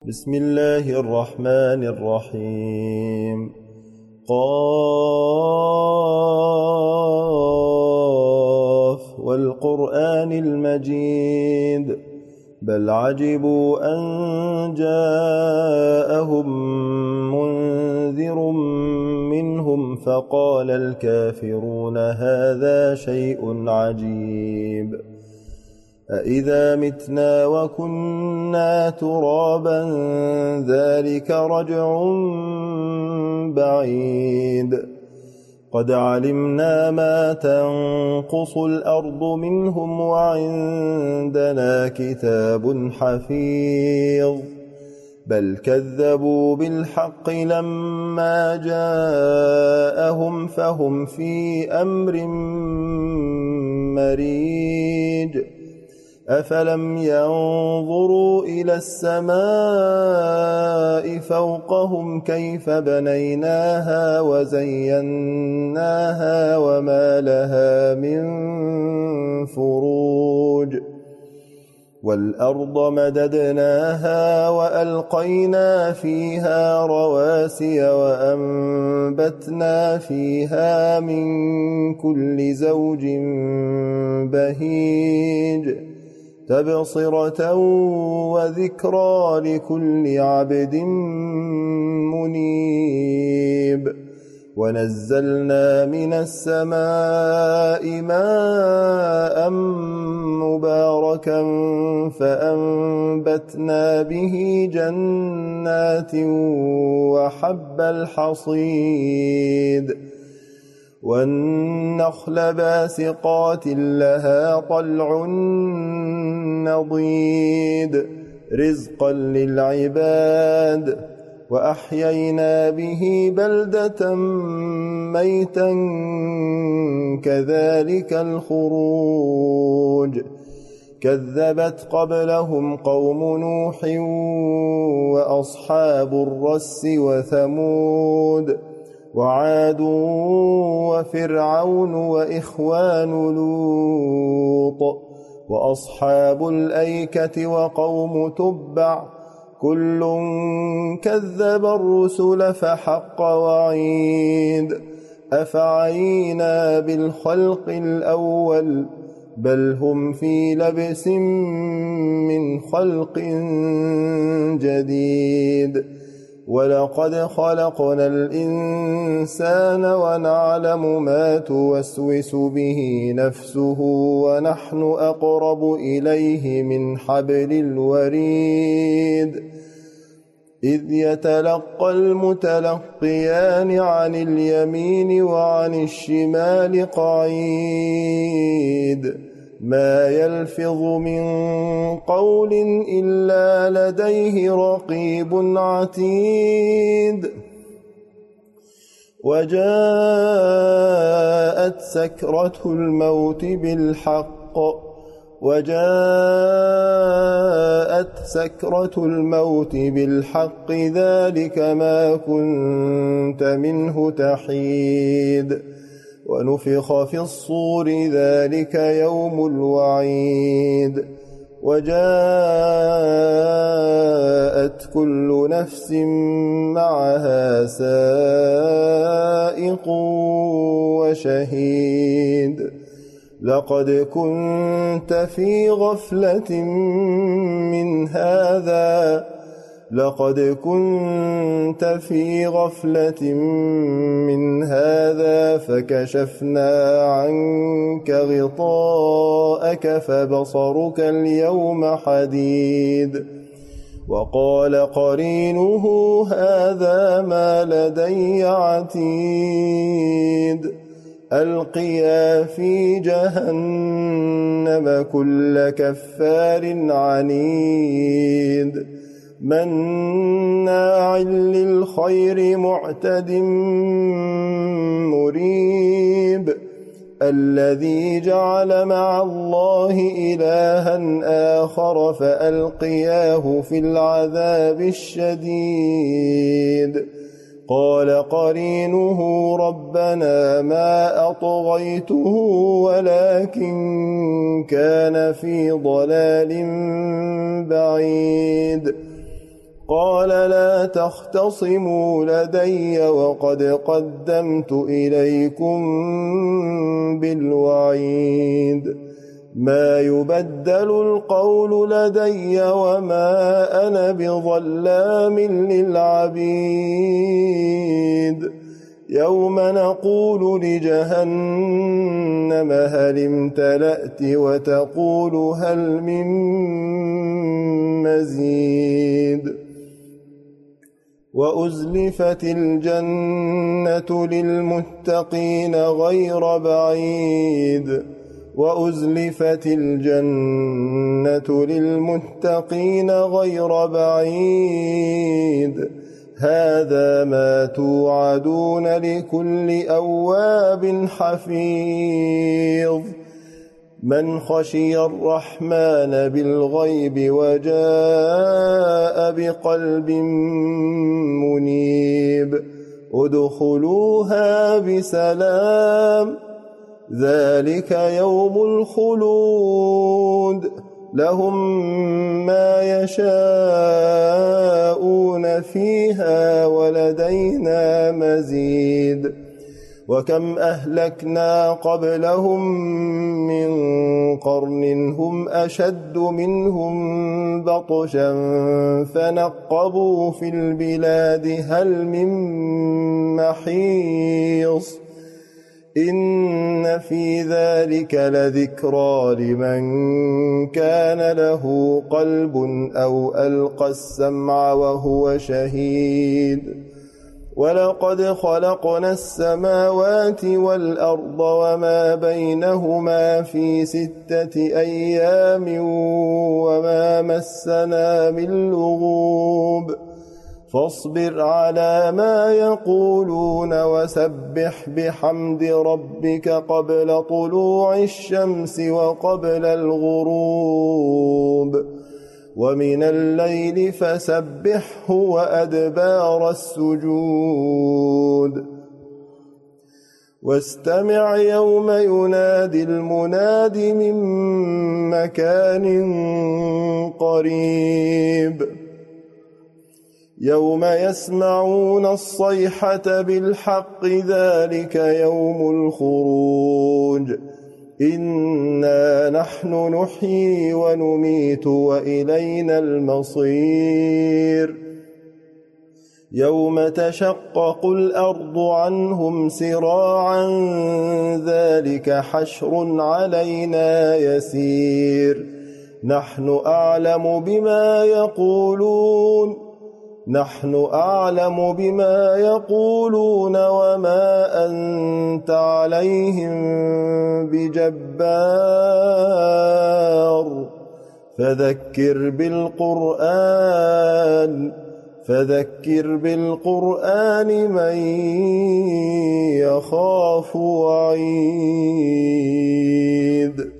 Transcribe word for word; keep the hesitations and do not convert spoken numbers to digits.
بسم الله الرحمن الرحيم. قاف والقرآن المجيد بل عجبوا أن جاءهم منذر منهم فقال الكافرون هذا شيء عجيب أإذا متنا وكنا ترابا ذلك رجع بعيد قد علمنا ما تنقص الأرض منهم وعندنا كتاب حفيظ بل كذبوا بالحق لما جاءهم فهم في أمر مريج أفلم ينظروا إلى السماء فوقهم كيف بنيناها وزيناها وما لها من فروج والأرض مددناها وألقينا فيها رواسي وأنبتنا فيها من كل زوج بهيج تبصرة وذكرى لكل عبد منيب ونزلنا من السماء ماء مباركا فأنبتنا به جنات وحب الحصيد والنخل باسقات لها طلع نضيد رزقا للعباد وأحيينا به بلدة ميتا كذلك الخروج كذبت قبلهم قوم نوح وأصحاب الرس وثمود وعاد وفرعون وإخوان لوط وأصحاب الأيكة وقوم تبع كل كذب الرسل فحق وعيد أفعينا بالخلق الأول بل هم في لبس من خلق جديد ولقد خلقنا الإنسان ونعلم ما توسوس به نفسه ونحن أقرب إليه من حبل الوريد إذ يتلقى المتلقيان عن اليمين وعن الشمال قعيد ما يلفظ من قول إلا لديه رقيب عتيد وجاءت سكرة الموت بالحق وجاءت سكرة الموت بالحق ذلك ما كنت منه تحيد ونفخ في الصور ذلك يوم الوعيد وجاءت كل نفس معها سائق وشهيد لقد كنت في غفلة من هذا لقد كنت في غفلة من هذا فكشفنا عنك غطاءك فبصرك اليوم حديد وقال قرينه هذا ما لدي عتيد ألقيا في جهنم كل كفار عنيد مناع للخير معتد مريب الذي جعل مع الله إلها آخر فألقياه في العذاب الشديد قال قرينه ربنا ما أطغيته ولكن كان في ضلال بعيد قال لا تختصموا لدي وقد قدمت إليكم بالوعيد ما يبدل القول لدي وما أنا بظلام للعبيد يوم نقول لجهنم هل امتلأت وتقول هل من مزيد وأزلفت الجنة للمتقين غير بعيد وأزلفت الجنة للمتقين غير بعيد هذا ما توعدون لكل أواب حفيظ من خشي الرحمن بالغيب وجاء بقلب منيب ادخلوها بسلام ذلك يوم الخلود لهم ما يشاءون فيها ولدينا مزيد وكم أهلكنا قبلهم من قرن هم أشد منهم بطشا فنقبوا في البلاد هل من محيص إن في ذلك لذكرى لمن كان له قلب أو ألقى السمع وهو شهيد ولقد خلقنا السماوات والأرض وما بينهما في ستة أيام وما مسنا من لغوب فاصبر على ما يقولون وسبح بحمد ربك قبل طلوع الشمس وقبل الغروب ومن الليل فسبحه وأدبار السجود واستمع يوم ينادي المناد من مكان قريب يوم يسمعون الصيحة بالحق ذلك يوم الخروج إنا نحن نحيي ونميت وإلينا المصير يوم تشقق الأرض عنهم سراعا ذلك حشر علينا يسير نحن أعلم بما يقولون نحن أعلم بما يقولون وما أنت عليهم بجبار فذكر بالقرآن فذكر بالقرآن من يخاف وعيد